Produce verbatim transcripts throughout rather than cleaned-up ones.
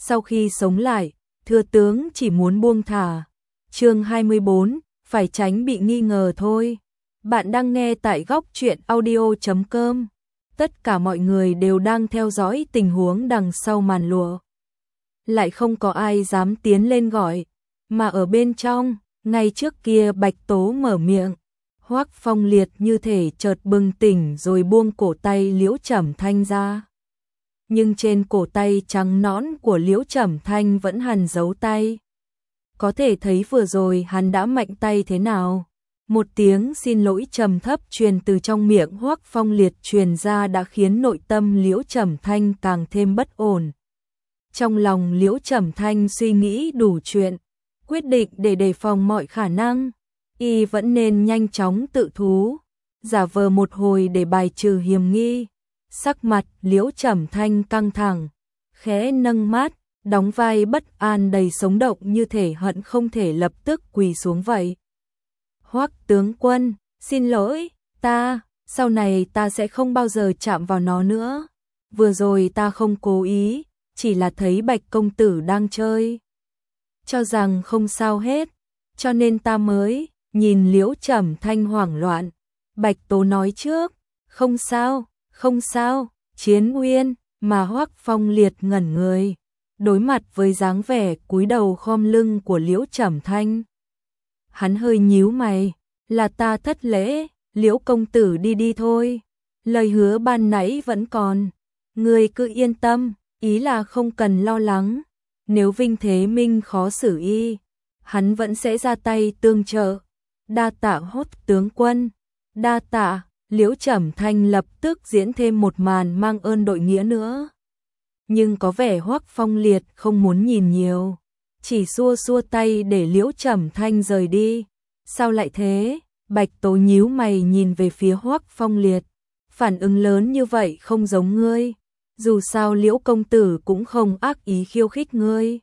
sau khi sống lại, thừa tướng chỉ muốn buông thả. Chương hai mươi bốn, phải tránh bị nghi ngờ thôi. Bạn đang nghe tại góc truyện audio chấm com. Tất cả mọi người đều đang theo dõi tình huống đằng sau màn lụa. Lại không có ai dám tiến lên gọi, mà ở bên trong, ngay trước kia Bạch Tố mở miệng. Hoắc Phong Liệt như thể chợt bừng tỉnh rồi buông cổ tay Liễu Trầm Thanh ra. Nhưng trên cổ tay trắng nõn của Liễu Trầm Thanh vẫn hằn dấu tay. Có thể thấy vừa rồi hắn đã mạnh tay thế nào. Một tiếng xin lỗi trầm thấp truyền từ trong miệng Hoắc Phong Liệt truyền ra đã khiến nội tâm Liễu Trầm Thanh càng thêm bất ổn. Trong lòng Liễu Trầm Thanh suy nghĩ đủ chuyện, quyết định để đề phòng mọi khả năng, y vẫn nên nhanh chóng tự thú, giả vờ một hồi để bài trừ hiểm nghi. Sắc mặt Liễu Trầm Thanh căng thẳng, khẽ nâng mắt, đóng vai bất an đầy sống động như thể hận không thể lập tức quỳ xuống vậy. Hoắc tướng quân, xin lỗi, ta, sau này ta sẽ không bao giờ chạm vào nó nữa. Vừa rồi ta không cố ý, chỉ là thấy Bạch công tử đang chơi, cho rằng không sao hết, cho nên ta mới. Nhìn Liễu Trầm Thanh hoảng loạn, Bạch Tố nói trước, không sao, không sao, Chiến Uyên, mà Hoắc Phong Liệt ngẩn người, đối mặt với dáng vẻ cúi đầu khom lưng của Liễu Trầm Thanh. Hắn hơi nhíu mày, là ta thất lễ, Liễu công tử đi đi thôi, lời hứa ban nãy vẫn còn, ngươi cứ yên tâm, ý là không cần lo lắng, nếu Vinh Thế Minh khó xử y, hắn vẫn sẽ ra tay tương trợ. Đa tạ Hốt tướng quân, đa tạ. Liễu Trầm Thanh lập tức diễn thêm một màn mang ơn đội nghĩa nữa. Nhưng có vẻ Hoắc Phong Liệt không muốn nhìn nhiều, chỉ xua xua tay để Liễu Trầm Thanh rời đi. Sao lại thế? Bạch Tố nhíu mày nhìn về phía Hoắc Phong Liệt, phản ứng lớn như vậy không giống ngươi, dù sao Liễu công tử cũng không ác ý khiêu khích ngươi,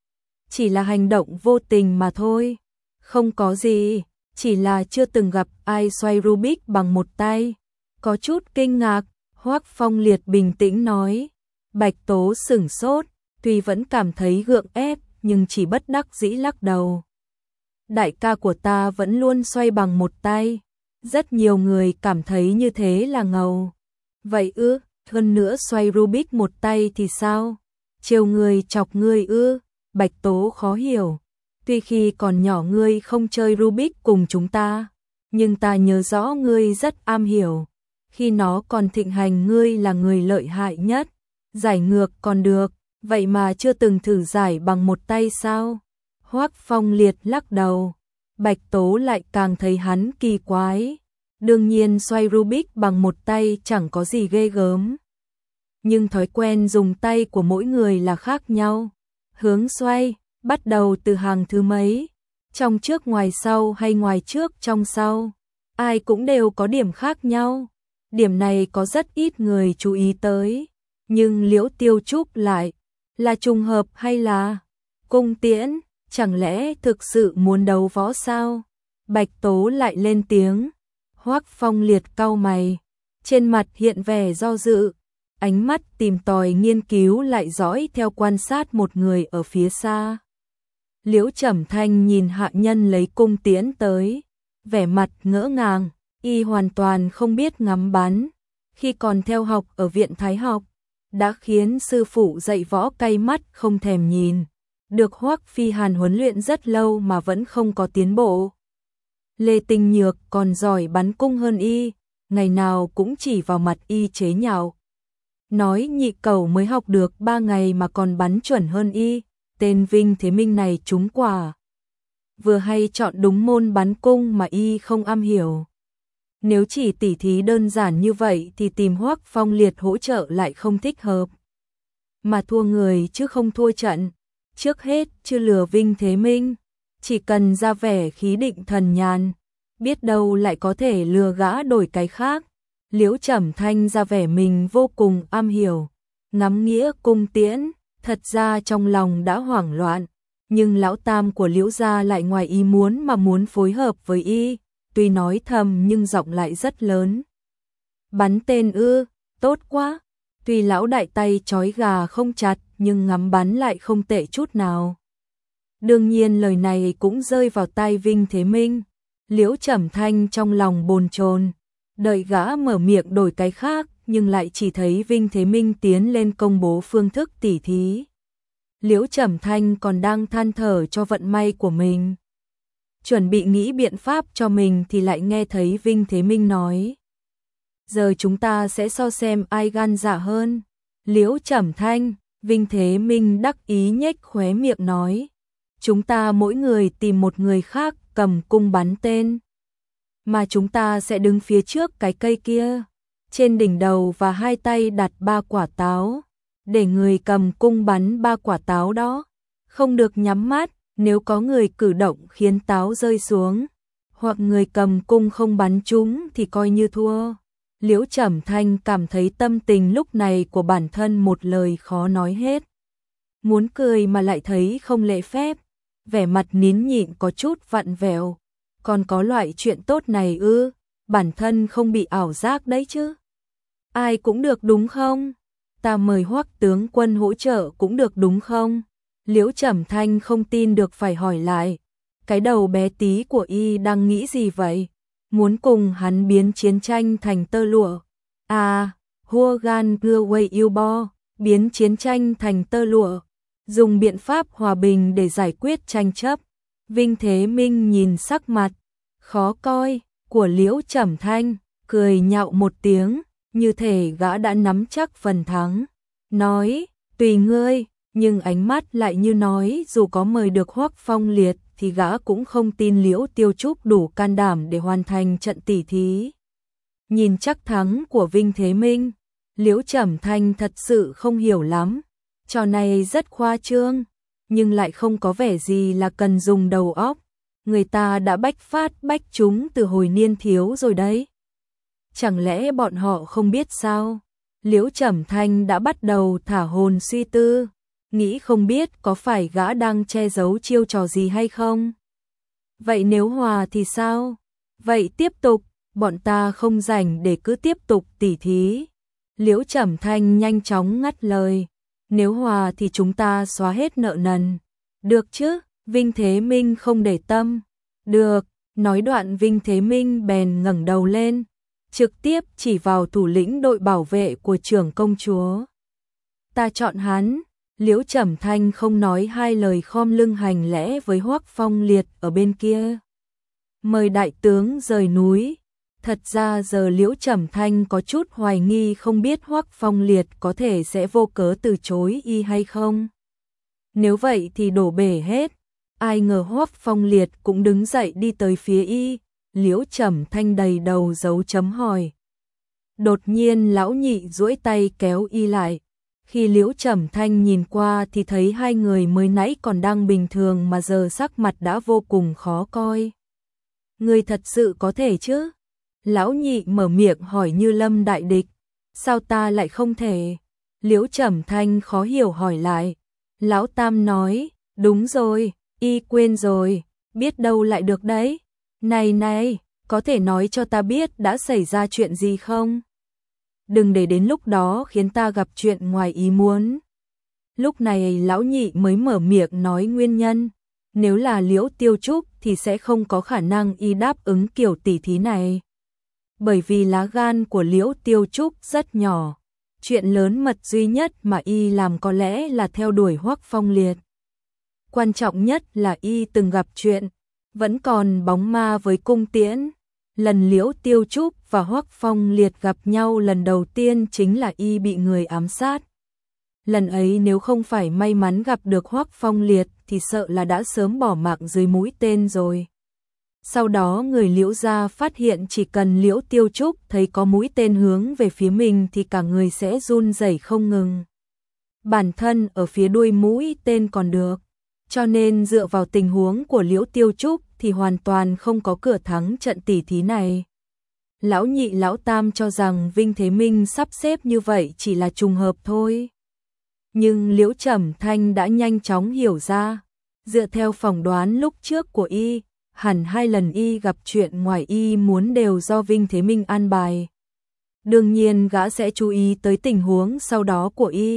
chỉ là hành động vô tình mà thôi. Không có gì, chỉ là chưa từng gặp ai xoay Rubik bằng một tay. Có chút kinh ngạc, Hoắc Phong Liệt bình tĩnh nói. Bạch Tố sửng sốt, tuy vẫn cảm thấy gượng ép, nhưng chỉ bất đắc dĩ lắc đầu. Đại ca của ta vẫn luôn xoay bằng một tay. Rất nhiều người cảm thấy như thế là ngầu. Vậy ư, hơn nữa xoay Rubik một tay thì sao? Trêu người chọc người ư? Bạch Tố khó hiểu. Tuy khi còn nhỏ ngươi không chơi Rubik cùng chúng ta, nhưng ta nhớ rõ ngươi rất am hiểu. Khi nó còn thịnh hành ngươi là người lợi hại nhất. Giải ngược còn được, vậy mà chưa từng thử giải bằng một tay sao? Hoắc Phong Liệt lắc đầu. Bạch Tố lại càng thấy hắn kỳ quái. Đương nhiên xoay Rubik bằng một tay chẳng có gì ghê gớm. Nhưng thói quen dùng tay của mỗi người là khác nhau. Hướng xoay bắt đầu từ hàng thứ mấy, trong trước ngoài sau hay ngoài trước trong sau, ai cũng đều có điểm khác nhau. Điểm này có rất ít người chú ý tới, nhưng Liễu Tiêu Trúc lại là trùng hợp hay là cung tiễn, chẳng lẽ thực sự muốn đấu võ sao? Bạch Tố lại lên tiếng. Hoắc Phong Liệt cau mày, trên mặt hiện vẻ do dự, ánh mắt tìm tòi nghiên cứu lại dõi theo quan sát một người ở phía xa. Liễu Trầm Thanh nhìn hạ nhân lấy cung tiễn tới, vẻ mặt ngỡ ngàng, y hoàn toàn không biết ngắm bắn. Khi còn theo học ở viện Thái học, đã khiến sư phụ dạy võ cay mắt không thèm nhìn. Được Hoắc Phi Hàn huấn luyện rất lâu mà vẫn không có tiến bộ. Lê Tinh Nhược còn giỏi bắn cung hơn y, ngày nào cũng chỉ vào mặt y chế nhạo. Nói nhị cẩu mới học được ba ngày mà còn bắn chuẩn hơn y. Tên Vinh Thế Minh này trúng quả. Vừa hay chọn đúng môn bắn cung mà y không am hiểu. Nếu chỉ tỉ thí đơn giản như vậy thì tìm Hoắc Phong Liệt hỗ trợ lại không thích hợp. Mà thua người chứ không thua trận. Trước hết chưa lừa Vinh Thế Minh, chỉ cần ra vẻ khí định thần nhàn, biết đâu lại có thể lừa gã đổi cái khác. Liễu Trầm Thanh ra vẻ mình vô cùng am hiểu, ngắm nghĩa cung tiễn. Thật ra trong lòng đã hoảng loạn, nhưng lão tam của Liễu gia lại ngoài ý muốn mà muốn phối hợp với y, tuy nói thầm nhưng giọng lại rất lớn. Bắn tên ư, tốt quá. Tuy lão đại tay trói gà không chặt, nhưng ngắm bắn lại không tệ chút nào. Đương nhiên lời này cũng rơi vào tai Vinh Thế Minh. Liễu Trầm Thanh trong lòng bồn chồn, đợi gã mở miệng đổi cái khác, nhưng lại chỉ thấy Vinh Thế Minh tiến lên công bố phương thức tỉ thí. Liễu Trầm Thanh còn đang than thở cho vận may của mình, chuẩn bị nghĩ biện pháp cho mình thì lại nghe thấy Vinh Thế Minh nói: "Giờ chúng ta sẽ so xem ai gan dạ hơn." Liễu Trầm Thanh, Vinh Thế Minh đắc ý nhếch khóe miệng nói: "Chúng ta mỗi người tìm một người khác cầm cung bắn tên, mà chúng ta sẽ đứng phía trước cái cây kia, trên đỉnh đầu và hai tay đặt ba quả táo, để người cầm cung bắn ba quả táo đó, không được nhắm mắt, nếu có người cử động khiến táo rơi xuống, hoặc người cầm cung không bắn trúng thì coi như thua." Liễu Trầm Thanh cảm thấy tâm tình lúc này của bản thân một lời khó nói hết. Muốn cười mà lại thấy không lễ phép, vẻ mặt nín nhịn có chút vặn vẹo. Còn có loại chuyện tốt này ư? Bản thân không bị ảo giác đấy chứ? Ai cũng được đúng không? Ta mời Hoắc tướng quân hỗ trợ cũng được đúng không? Liễu Trầm Thanh không tin được phải hỏi lại. Cái đầu bé tí của y đang nghĩ gì vậy? Muốn cùng hắn biến chiến tranh thành tơ lụa. À, hua gan gưa way yêu bo, biến chiến tranh thành tơ lụa, dùng biện pháp hòa bình để giải quyết tranh chấp. Vinh Thế Minh nhìn sắc mặt khó coi của Liễu Trầm Thanh, cười nhạo một tiếng, như thể gã đã nắm chắc phần thắng, nói: "Tùy ngươi." Nhưng ánh mắt lại như nói dù có mời được Hoắc Phong Liệt thì gã cũng không tin Liễu Tiêu Trúc đủ can đảm để hoàn thành trận tỉ thí. Nhìn chắc thắng của Vinh Thế Minh, Liễu Trầm Thanh thật sự không hiểu lắm. Trò này rất khoa trương, nhưng lại không có vẻ gì là cần dùng đầu óc. Người ta đã bách phát bách trúng từ hồi niên thiếu rồi đấy. Chẳng lẽ bọn họ không biết sao? Liễu Trầm Thanh đã bắt đầu thả hồn suy tư, nghĩ không biết có phải gã đang che giấu chiêu trò gì hay không. Vậy nếu hòa thì sao? Vậy tiếp tục, bọn ta không rảnh để cứ tiếp tục tỉ thí. Liễu Trầm Thanh nhanh chóng ngắt lời. Nếu hòa thì chúng ta xóa hết nợ nần. Được chứ? Vinh Thế Minh không để tâm. Được, nói đoạn Vinh Thế Minh bèn ngẩng đầu lên, trực tiếp chỉ vào thủ lĩnh đội bảo vệ của trưởng công chúa. Ta chọn hắn. Liễu Trầm Thanh không nói hai lời khom lưng hành lễ với Hoắc Phong Liệt ở bên kia. Mời đại tướng rời núi. Thật ra giờ Liễu Trầm Thanh có chút hoài nghi không biết Hoắc Phong Liệt có thể sẽ vô cớ từ chối y hay không. Nếu vậy thì đổ bể hết. Ai ngờ Hoắc Phong Liệt cũng đứng dậy đi tới phía y. Liễu Trầm Thanh đầy đầu dấu chấm hỏi. Đột nhiên lão nhị duỗi tay kéo y lại. Khi Liễu Trầm Thanh nhìn qua thì thấy hai người mới nãy còn đang bình thường mà giờ sắc mặt đã vô cùng khó coi. Người thật sự có thể chứ? Lão nhị mở miệng hỏi như lâm đại địch. Sao ta lại không thể? Liễu Trầm Thanh khó hiểu hỏi lại. Lão Tam nói, đúng rồi, y quên rồi, biết đâu lại được đấy. Này này, có thể nói cho ta biết đã xảy ra chuyện gì không? Đừng để đến lúc đó khiến ta gặp chuyện ngoài ý muốn. Lúc này lão nhị mới mở miệng nói nguyên nhân. Nếu là Liễu Tiêu Trúc thì sẽ không có khả năng y đáp ứng kiểu tỉ thí này. Bởi vì lá gan của Liễu Tiêu Trúc rất nhỏ. Chuyện lớn mật duy nhất mà y làm có lẽ là theo đuổi Hoắc Phong Liệt. Quan trọng nhất là y từng gặp chuyện, vẫn còn bóng ma với cung tiễn. Lần Liễu Tiêu Trúc và Hoắc Phong Liệt gặp nhau lần đầu tiên chính là y bị người ám sát. Lần ấy nếu không phải may mắn gặp được Hoắc Phong Liệt thì sợ là đã sớm bỏ mạng dưới mũi tên rồi. Sau đó người Liễu gia phát hiện chỉ cần Liễu Tiêu Trúc thấy có mũi tên hướng về phía mình thì cả người sẽ run rẩy không ngừng. Bản thân ở phía đuôi mũi tên còn được, cho nên dựa vào tình huống của Liễu Tiêu Trúc thì hoàn toàn không có cửa thắng trận tỉ thí này. Lão nhị lão tam cho rằng Vinh Thế Minh sắp xếp như vậy chỉ là trùng hợp thôi. Nhưng Liễu Trầm Thanh đã nhanh chóng hiểu ra, dựa theo phỏng đoán lúc trước của y, hẳn hai lần y gặp chuyện ngoài y muốn đều do Vinh Thế Minh an bài. Đương nhiên gã sẽ chú ý tới tình huống sau đó của y,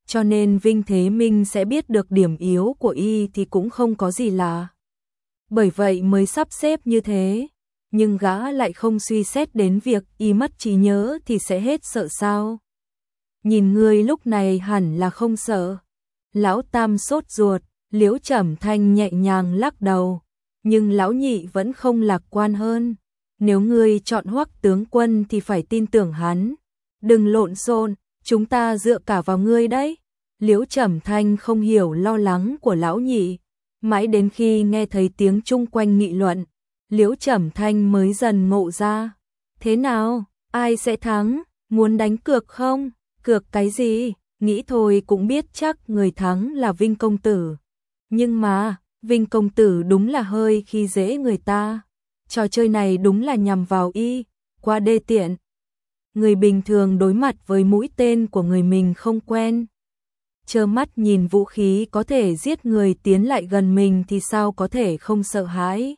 cho nên Vinh Thế Minh sẽ biết được điểm yếu của y thì cũng không có gì lạ. Bởi vậy mới sắp xếp như thế, nhưng gã lại không suy xét đến việc y mất trí nhớ thì sẽ hết sợ sao. Nhìn ngươi lúc này hẳn là không sợ. Lão Tam sốt ruột, Liễu Trầm Thanh nhẹ nhàng lắc đầu, nhưng lão nhị vẫn không lạc quan hơn. Nếu ngươi chọn Hoắc tướng quân thì phải tin tưởng hắn. Đừng lộn xộn, chúng ta dựa cả vào ngươi đấy. Liễu Trầm Thanh không hiểu lo lắng của lão nhị, mãi đến khi nghe thấy tiếng chung quanh nghị luận, Liễu Trầm Thanh mới dần ngộ ra. Thế nào, ai sẽ thắng, muốn đánh cược không? Cược cái gì, nghĩ thôi cũng biết chắc người thắng là Vinh công tử. Nhưng mà, Vinh công tử đúng là hơi khi dễ người ta. Trò chơi này đúng là nhằm vào y, quá đê tiện. Người bình thường đối mặt với mũi tên của người mình không quen, trơ mắt nhìn vũ khí có thể giết người tiến lại gần mình thì sao có thể không sợ hãi.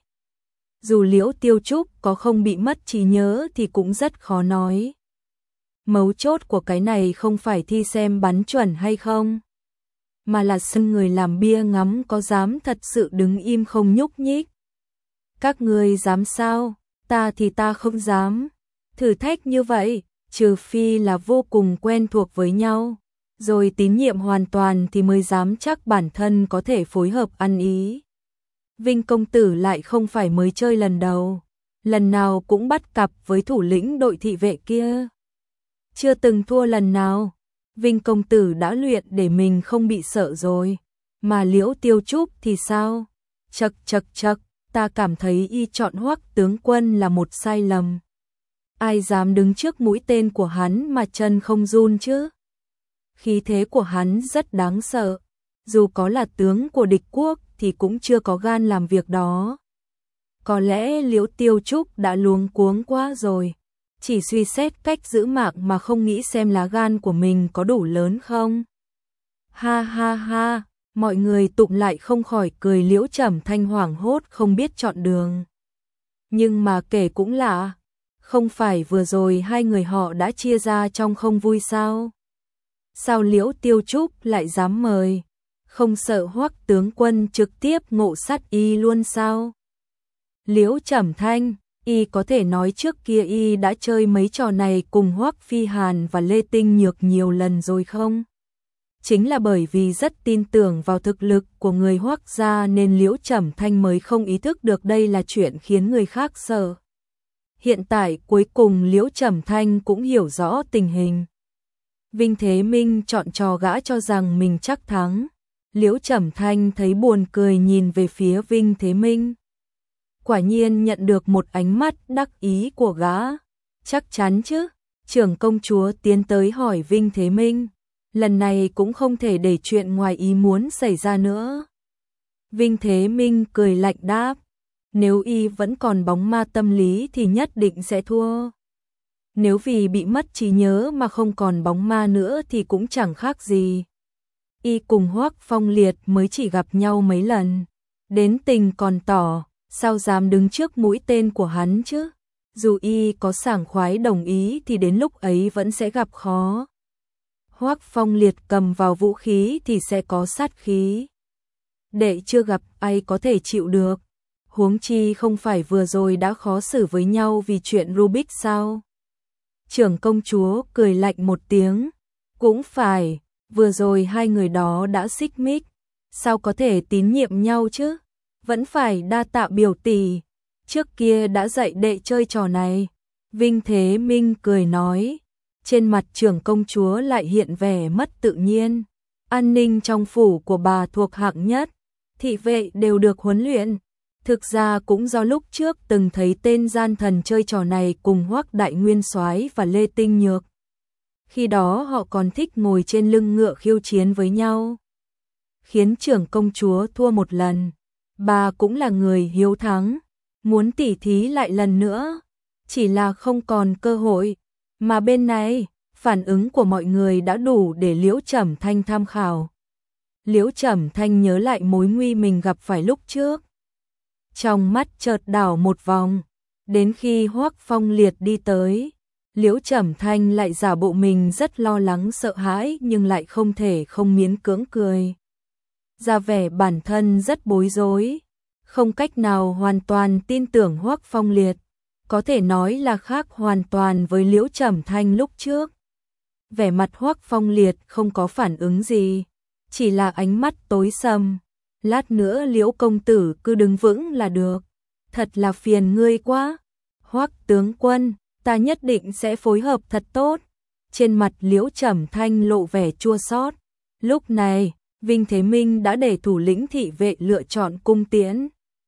Dù Liễu Tiêu Trúc có không bị mất trí nhớ thì cũng rất khó nói. Mấu chốt của cái này không phải thi xem bắn chuẩn hay không, mà là sân người làm bia ngắm có dám thật sự đứng im không nhúc nhích. Các ngươi dám sao? Ta thì ta không dám. Thử thách như vậy, trừ phi là vô cùng quen thuộc với nhau, rồi tín nhiệm hoàn toàn thì mới dám chắc bản thân có thể phối hợp ăn ý. Vinh công tử lại không phải mới chơi lần đầu, lần nào cũng bắt cặp với thủ lĩnh đội thị vệ kia. Chưa từng thua lần nào, Vinh công tử đã luyện để mình không bị sợ rồi, mà Liễu Tiêu Trúc thì sao? Chậc chậc chậc, ta cảm thấy y chọn Hoắc tướng quân là một sai lầm. Ai dám đứng trước mũi tên của hắn mà chân không run chứ? Khí thế của hắn rất đáng sợ, dù có là tướng của địch quốc thì cũng chưa có gan làm việc đó. Có lẽ Liễu Tiêu Trúc đã luống cuống quá rồi, chỉ suy xét cách giữ mạng mà không nghĩ xem lá gan của mình có đủ lớn không. Ha ha ha, mọi người tụm lại không khỏi cười. Liễu Trầm Thanh hoảng hốt không biết chọn đường. Nhưng mà kể cũng lạ, không phải vừa rồi hai người họ đã chia ra trong không vui sao? Sao Liễu Tiêu Trúc lại dám mời? Không sợ Hoắc tướng quân trực tiếp ngộ sát y luôn sao? Liễu Trầm Thanh, y có thể nói trước kia y đã chơi mấy trò này cùng Hoắc Phi Hàn và Lê Tinh Nhược nhiều lần rồi không? Chính là bởi vì rất tin tưởng vào thực lực của người Hoắc gia nên Liễu Trầm Thanh mới không ý thức được đây là chuyện khiến người khác sợ. Hiện tại cuối cùng Liễu Trầm Thanh cũng hiểu rõ tình hình. Vinh Thế Minh chọn trò gã cho rằng mình chắc thắng. Liễu Trầm Thanh thấy buồn cười nhìn về phía Vinh Thế Minh. Quả nhiên nhận được một ánh mắt đắc ý của gã. Chắc chắn chứ? Trưởng công chúa tiến tới hỏi Vinh Thế Minh. Lần này cũng không thể để chuyện ngoài ý muốn xảy ra nữa. Vinh Thế Minh cười lạnh đáp. Nếu y vẫn còn bóng ma tâm lý thì nhất định sẽ thua. Nếu vì bị mất trí nhớ mà không còn bóng ma nữa thì cũng chẳng khác gì. Y cùng Hoắc Phong Liệt mới chỉ gặp nhau mấy lần, đến tình còn tỏ, sao dám đứng trước mũi tên của hắn chứ? Dù y có sảng khoái đồng ý thì đến lúc ấy vẫn sẽ gặp khó. Hoắc Phong Liệt cầm vào vũ khí thì sẽ có sát khí. Đệ chưa gặp ai có thể chịu được. Huống chi không phải vừa rồi đã khó xử với nhau vì chuyện Rubik sao? Trưởng công chúa cười lạnh một tiếng. Cũng phải, vừa rồi hai người đó đã xích mích, sao có thể tín nhiệm nhau chứ? Vẫn phải đa tạ biểu tỷ, trước kia đã dạy đệ chơi trò này. Vinh Thế Minh cười nói. Trên mặt trưởng công chúa lại hiện vẻ mất tự nhiên. An ninh trong phủ của bà thuộc hạng nhất, thị vệ đều được huấn luyện. Thực ra cũng do lúc trước từng thấy tên gian thần chơi trò này cùng Hoắc Đại Nguyên Soái và Lê Tinh Nhược. Khi đó họ còn thích ngồi trên lưng ngựa khiêu chiến với nhau. Khiến trưởng công chúa thua một lần. Bà cũng là người hiếu thắng, muốn tỉ thí lại lần nữa. Chỉ là không còn cơ hội. Mà bên này, phản ứng của mọi người đã đủ để Liễu Trầm Thanh tham khảo. Liễu Trầm Thanh nhớ lại mối nguy mình gặp phải lúc trước. Trong mắt chợt đảo một vòng, đến khi Hoắc Phong Liệt đi tới, Liễu Trầm Thanh lại giả bộ mình rất lo lắng sợ hãi nhưng lại không thể không miễn cưỡng cười. Ra vẻ bản thân rất bối rối, không cách nào hoàn toàn tin tưởng Hoắc Phong Liệt, có thể nói là khác hoàn toàn với Liễu Trầm Thanh lúc trước. Vẻ mặt Hoắc Phong Liệt không có phản ứng gì, chỉ là ánh mắt tối sầm. Lát nữa Liễu công tử cứ đứng vững là được, thật là phiền ngươi quá. Hoắc tướng quân, ta nhất định sẽ phối hợp thật tốt. Trên mặt Liễu Trầm Thanh lộ vẻ chua xót. Lúc này, Vinh Thế Minh đã để thủ lĩnh thị vệ lựa chọn cung tiễn.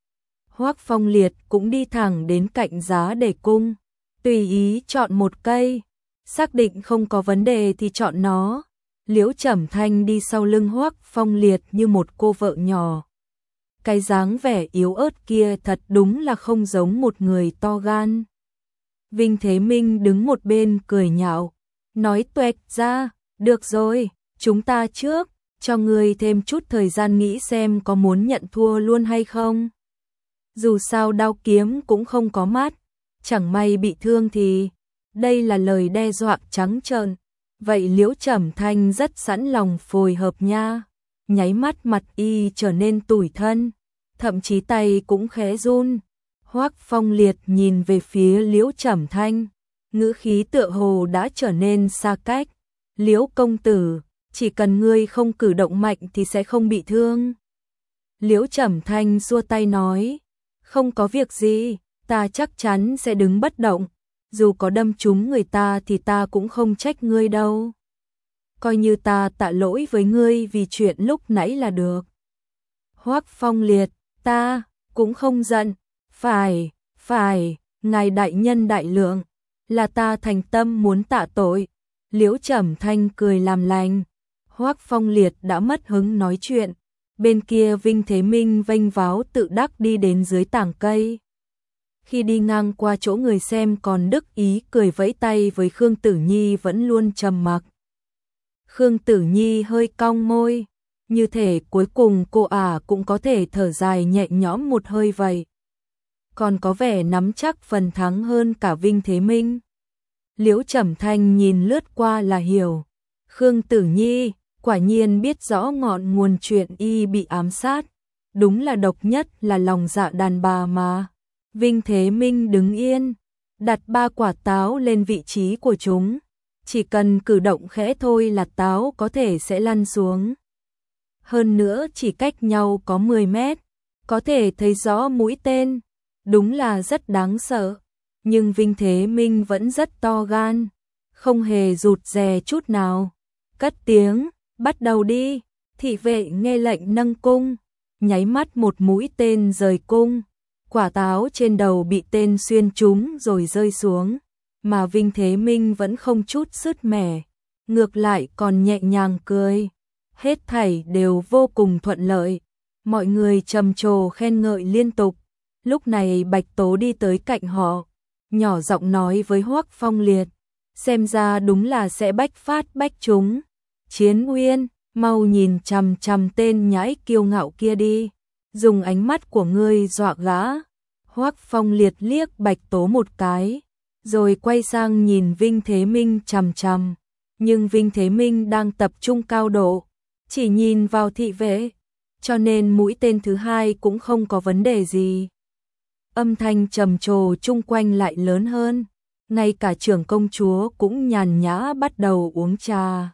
Hoắc Phong Liệt cũng đi thẳng đến cạnh giá để cung, tùy ý chọn một cây, xác định không có vấn đề thì chọn nó. Liễu Trầm Thanh đi sau lưng Hoắc Phong Liệt như một cô vợ nhỏ. Cái dáng vẻ yếu ớt kia thật đúng là không giống một người to gan. Vinh Thế Minh đứng một bên cười nhạo, nói tuẹt ra, được rồi, chúng ta trước, cho ngươi thêm chút thời gian nghĩ xem có muốn nhận thua luôn hay không. Dù sao đao kiếm cũng không có mắt, chẳng may bị thương thì, đây là lời đe dọa trắng trợn. Vậy Liễu Trầm Thanh rất sẵn lòng phối hợp nha. Nháy mắt mặt y trở nên tủi thân, thậm chí tay cũng khẽ run. Hoắc Phong Liệt nhìn về phía Liễu Trầm Thanh, ngữ khí tựa hồ đã trở nên xa cách. Liễu công tử, chỉ cần ngươi không cử động mạnh thì sẽ không bị thương. Liễu Trầm Thanh xua tay nói, không có việc gì, ta chắc chắn sẽ đứng bất động. Dù có đâm trúng người ta thì ta cũng không trách ngươi đâu. Coi như ta tạ lỗi với ngươi vì chuyện lúc nãy là được. Hoắc Phong Liệt, ta cũng không giận. Phải, phải, ngài đại nhân đại lượng, là ta thành tâm muốn tạ tội. Liễu Trầm Thanh cười làm lành. Hoắc Phong Liệt đã mất hứng nói chuyện. Bên kia Vinh Thế Minh vênh váo tự đắc đi đến dưới tảng cây. Khi đi ngang qua chỗ người xem còn đắc ý cười vẫy tay với Khương Tử Nhi vẫn luôn trầm mặc. Khương Tử Nhi hơi cong môi, như thể cuối cùng cô ả cũng có thể thở dài nhẹ nhõm một hơi vậy. Còn có vẻ nắm chắc phần thắng hơn cả Vinh Thế Minh. Liễu Trầm Thanh nhìn lướt qua là hiểu. Khương Tử Nhi quả nhiên biết rõ ngọn nguồn chuyện y bị ám sát. Đúng là độc nhất là lòng dạ đàn bà mà. Vinh Thế Minh đứng yên, đặt ba quả táo lên vị trí của chúng. Chỉ cần cử động khẽ thôi là táo có thể sẽ lăn xuống. Hơn nữa chỉ cách nhau có mười mét, có thể thấy rõ mũi tên. Đúng là rất đáng sợ. Nhưng Vinh Thế Minh vẫn rất to gan, không hề rụt rè chút nào. Cất tiếng, bắt đầu đi. Thị vệ nghe lệnh nâng cung, nháy mắt một mũi tên rời cung. Quả táo trên đầu bị tên xuyên trúng rồi rơi xuống, mà Vinh Thế Minh vẫn không chút sứt mẻ, ngược lại còn nhẹ nhàng cười. Hết thảy đều vô cùng thuận lợi, mọi người trầm trồ khen ngợi liên tục. Lúc này Bạch Tố đi tới cạnh họ, nhỏ giọng nói với Hoắc Phong Liệt, xem ra đúng là sẽ bách phát bách trúng. Chiến Uyên, mau nhìn chằm chằm tên nhãi kiêu ngạo kia đi, dùng ánh mắt của ngươi dọa gã. Hoắc Phong Liệt liếc Bạch Tố một cái, rồi quay sang nhìn Vinh Thế Minh chằm chằm, nhưng Vinh Thế Minh đang tập trung cao độ, chỉ nhìn vào thị vệ, cho nên mũi tên thứ hai cũng không có vấn đề gì. Âm thanh trầm trồ chung quanh lại lớn hơn, ngay cả trưởng công chúa cũng nhàn nhã bắt đầu uống trà.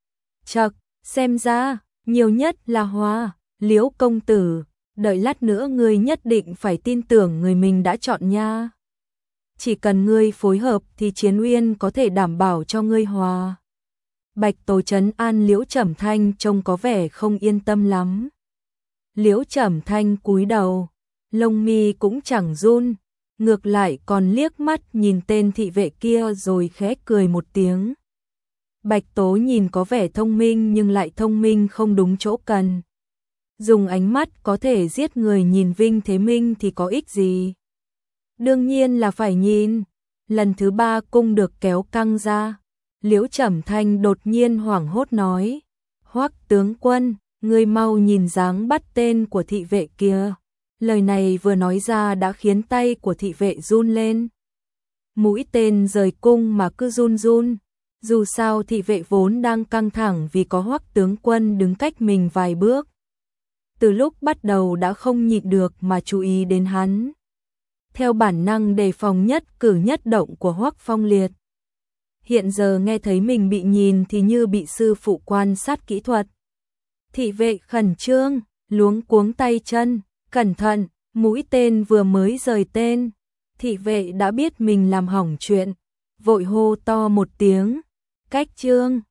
Chậc, xem ra, nhiều nhất là Hoa, Liễu công tử, đợi lát nữa ngươi nhất định phải tin tưởng người mình đã chọn nha. Chỉ cần ngươi phối hợp thì Chiến Uyên có thể đảm bảo cho ngươi hòa. Bạch Tố trấn an Liễu Trầm Thanh trông có vẻ không yên tâm lắm. Liễu Trầm Thanh cúi đầu, lông mi cũng chẳng run, ngược lại còn liếc mắt nhìn tên thị vệ kia rồi khẽ cười một tiếng. Bạch Tố nhìn có vẻ thông minh nhưng lại thông minh không đúng chỗ cần. Dùng ánh mắt có thể giết người nhìn Vinh Thế Minh thì có ích gì? Đương nhiên là phải nhìn. Lần thứ ba cung được kéo căng ra. Liễu Trầm Thanh đột nhiên hoảng hốt nói, Hoắc tướng quân, ngươi mau nhìn dáng bắt tên của thị vệ kia. Lời này vừa nói ra đã khiến tay của thị vệ run lên. mũi tên rời cung mà cứ run run. Dù sao thị vệ vốn đang căng thẳng vì có Hoắc tướng quân đứng cách mình vài bước. Từ lúc bắt đầu đã không nhịn được mà chú ý đến hắn. Theo bản năng đề phòng nhất cử nhất động của Hoắc Phong Liệt. Hiện giờ nghe thấy mình bị nhìn thì như bị sư phụ quan sát kỹ thuật. Thị vệ khẩn trương, luống cuống tay chân, cẩn thận, mũi tên vừa mới rời tên. Thị vệ đã biết mình làm hỏng chuyện, vội hô to một tiếng, cách trương.